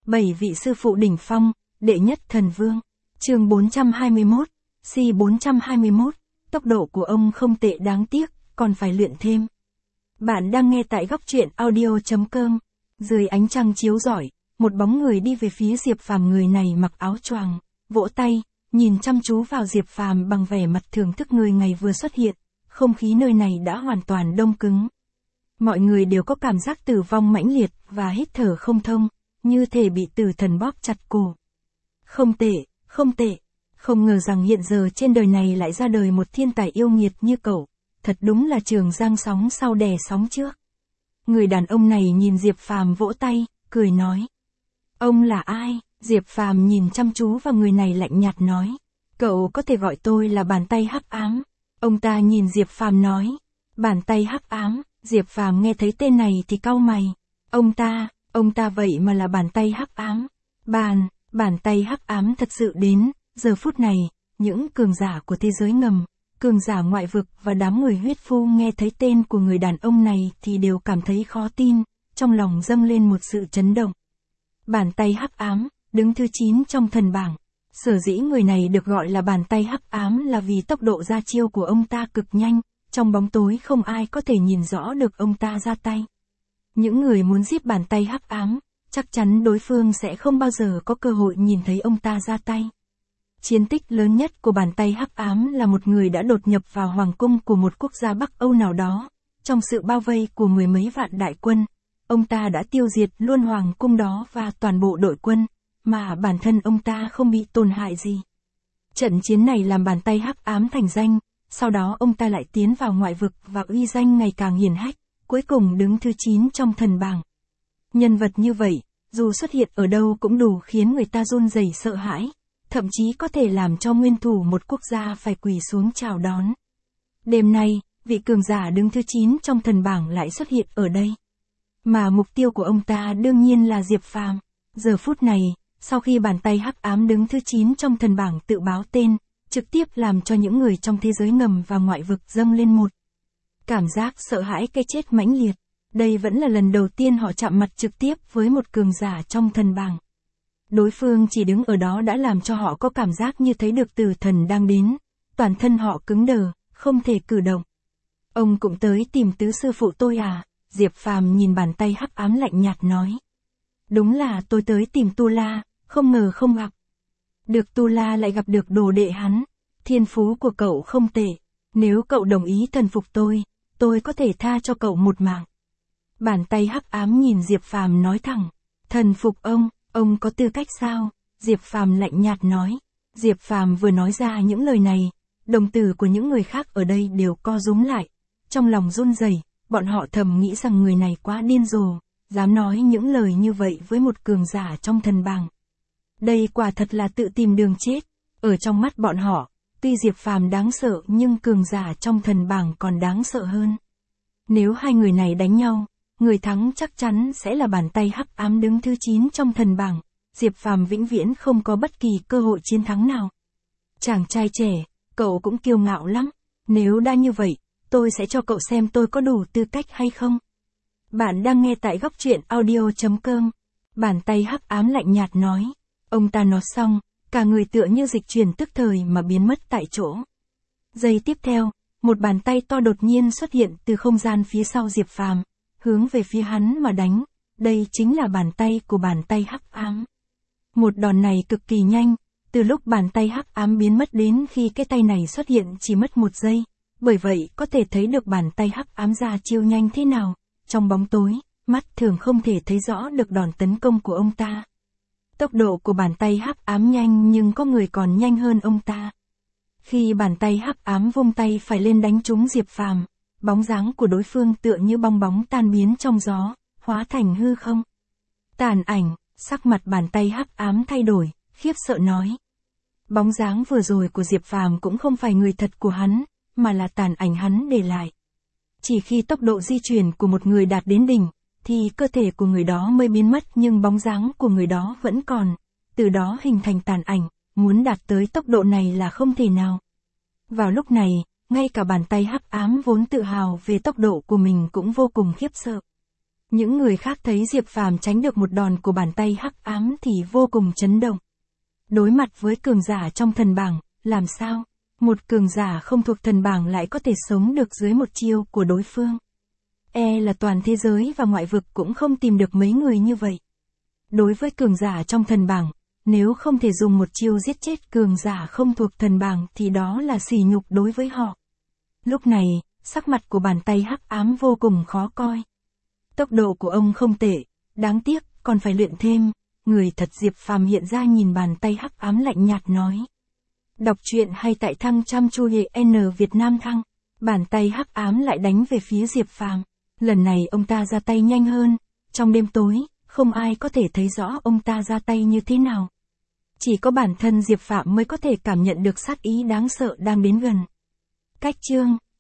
7 vị sư phụ đỉnh phong, đệ nhất thần vương. Chương 421, C421, tốc độ của ông không tệ đáng tiếc, còn phải luyện thêm. Bạn đang nghe tại góc truyện audio.com. Dưới ánh trăng chiếu rọi, một bóng người đi về phía Diệp Phàm, người này mặc áo choàng, vỗ tay, nhìn chăm chú vào Diệp Phàm bằng vẻ mặt thưởng thức. Người ngày vừa xuất hiện, không khí nơi này đã hoàn toàn đông cứng. Mọi người đều có cảm giác tử vong mãnh liệt và hít thở không thông, như thể bị tử thần bóp chặt cổ. Không tệ, không tệ. Không ngờ rằng hiện giờ trên đời này lại ra đời một thiên tài yêu nghiệt như cậu. Thật đúng là trường giang sóng sau đè sóng trước. Người đàn ông này nhìn Diệp Phàm vỗ tay, cười nói. Ông là ai? Diệp Phàm nhìn chăm chú vào người này lạnh nhạt nói. Cậu có thể gọi tôi là bàn tay hắc ám. Ông ta nhìn Diệp Phàm nói. Bàn tay hắc ám. Diệp Phàm nghe thấy tên này thì cau mày. Ông ta vậy mà là bàn tay hắc ám. Bàn tay hắc ám thật sự đến. Giờ phút này, những cường giả của thế giới ngầm, cường giả ngoại vực và đám người huyết phu nghe thấy tên của người đàn ông này thì đều cảm thấy khó tin, trong lòng dâng lên một sự chấn động. Bàn tay hắc ám, đứng thứ 9 trong thần bảng. Sở dĩ người này được gọi là bàn tay hắc ám là vì tốc độ ra chiêu của ông ta cực nhanh, trong bóng tối không ai có thể nhìn rõ được ông ta ra tay. Những người muốn giết bàn tay hắc ám, chắc chắn đối phương sẽ không bao giờ có cơ hội nhìn thấy ông ta ra tay. Chiến tích lớn nhất của bàn tay hắc ám là một người đã đột nhập vào hoàng cung của một quốc gia Bắc Âu nào đó. Trong sự bao vây của mười mấy vạn đại quân, ông ta đã tiêu diệt luôn hoàng cung đó và toàn bộ đội quân, mà bản thân ông ta không bị tổn hại gì. Trận chiến này làm bàn tay hắc ám thành danh, sau đó ông ta lại tiến vào ngoại vực và uy danh ngày càng hiển hách, cuối cùng đứng thứ 9 trong thần bảng. Nhân vật như vậy, dù xuất hiện ở đâu cũng đủ khiến người ta run rẩy sợ hãi. Thậm chí có thể làm cho nguyên thủ một quốc gia phải quỳ xuống chào đón. Đêm nay, vị cường giả đứng thứ 9 trong thần bảng lại xuất hiện ở đây. Mà mục tiêu của ông ta đương nhiên là Diệp Phàm. Giờ phút này, sau khi bàn tay hắc ám đứng thứ 9 trong thần bảng tự báo tên, trực tiếp làm cho những người trong thế giới ngầm và ngoại vực dâng lên một cảm giác sợ hãi cái chết mãnh liệt. Đây vẫn là lần đầu tiên họ chạm mặt trực tiếp với một cường giả trong thần bảng. Đối phương chỉ đứng ở đó đã làm cho họ có cảm giác như thấy được tử thần đang đến, toàn thân họ cứng đờ, không thể cử động. Ông cũng tới tìm tứ sư phụ tôi à? Diệp Phàm nhìn bàn tay hắc ám lạnh nhạt nói. Đúng là tôi tới tìm Tu La, không ngờ không gặp. Được Tu La lại gặp được đồ đệ hắn, thiên phú của cậu không tệ, nếu cậu đồng ý thần phục tôi có thể tha cho cậu một mạng. Bàn tay hắc ám nhìn Diệp Phàm nói thẳng, thần phục ông có tư cách sao? Diệp Phàm lạnh nhạt nói. Diệp Phàm vừa nói ra những lời này, đồng tử của những người khác ở đây đều co rúm lại, trong lòng run rẩy, bọn họ thầm nghĩ rằng người này quá điên rồ, dám nói những lời như vậy với một cường giả trong thần bảng. Đây quả thật là tự tìm đường chết. Ở trong mắt bọn họ, tuy Diệp Phàm đáng sợ nhưng cường giả trong thần bảng còn đáng sợ hơn. Nếu hai người này đánh nhau, người thắng chắc chắn sẽ là bàn tay hắc ám đứng thứ 9 trong thần bảng. Diệp Phàm vĩnh viễn không có bất kỳ cơ hội chiến thắng nào. Chàng trai trẻ, cậu cũng kiêu ngạo lắm. Nếu đã như vậy, tôi sẽ cho cậu xem tôi có đủ tư cách hay không. Bạn đang nghe tại góc truyện audio.com. Bàn tay hắc ám lạnh nhạt nói. Ông ta nói xong, cả người tựa như dịch chuyển tức thời mà biến mất tại chỗ. Giây tiếp theo, một bàn tay to đột nhiên xuất hiện từ không gian phía sau Diệp Phàm, hướng về phía hắn mà đánh. Đây chính là bàn tay của bàn tay hắc ám. Một đòn này cực kỳ nhanh, từ lúc bàn tay hắc ám biến mất đến khi cái tay này xuất hiện chỉ mất 1 giây, bởi vậy có thể thấy được bàn tay hắc ám ra chiêu nhanh thế nào. Trong bóng tối, mắt thường không thể thấy rõ được đòn tấn công của ông ta. Tốc độ của bàn tay hắc ám nhanh nhưng có người còn nhanh hơn ông ta. Khi bàn tay hắc ám vung tay phải lên đánh trúng Diệp Phàm, bóng dáng của đối phương tựa như bong bóng tan biến trong gió, hóa thành hư không. Tàn ảnh, sắc mặt bàn tay hắc ám thay đổi, khiếp sợ nói. Bóng dáng vừa rồi của Diệp Phàm cũng không phải người thật của hắn, mà là tàn ảnh hắn để lại. Chỉ khi tốc độ di chuyển của một người đạt đến đỉnh, thì cơ thể của người đó mới biến mất nhưng bóng dáng của người đó vẫn còn, từ đó hình thành tàn ảnh, muốn đạt tới tốc độ này là không thể nào. Vào lúc này, ngay cả bàn tay hắc ám vốn tự hào về tốc độ của mình cũng vô cùng khiếp sợ. Những người khác thấy Diệp Phàm tránh được một đòn của bàn tay hắc ám thì vô cùng chấn động. Đối mặt với cường giả trong thần bảng, làm sao? Một cường giả không thuộc thần bảng lại có thể sống được dưới một chiêu của đối phương. Là toàn thế giới và ngoại vực cũng không tìm được mấy người như vậy. Đối với cường giả trong thần bảng, nếu không thể dùng một chiêu giết chết cường giả không thuộc thần bảng thì đó là sỉ nhục đối với họ. Lúc này, sắc mặt của bàn tay hắc ám vô cùng khó coi. Tốc độ của ông không tệ, đáng tiếc, còn phải luyện thêm. Người thật Diệp Phàm hiện ra nhìn bàn tay hắc ám lạnh nhạt nói. Đọc truyện hay tại Thăng Chăm Chu Hệ N Việt Nam Thăng. Bàn tay hắc ám lại đánh về phía Diệp Phàm. Lần này ông ta ra tay nhanh hơn. Trong đêm tối, không ai có thể thấy rõ ông ta ra tay như thế nào. Chỉ có bản thân Diệp Phàm mới có thể cảm nhận được sát ý đáng sợ đang đến gần. Cách chương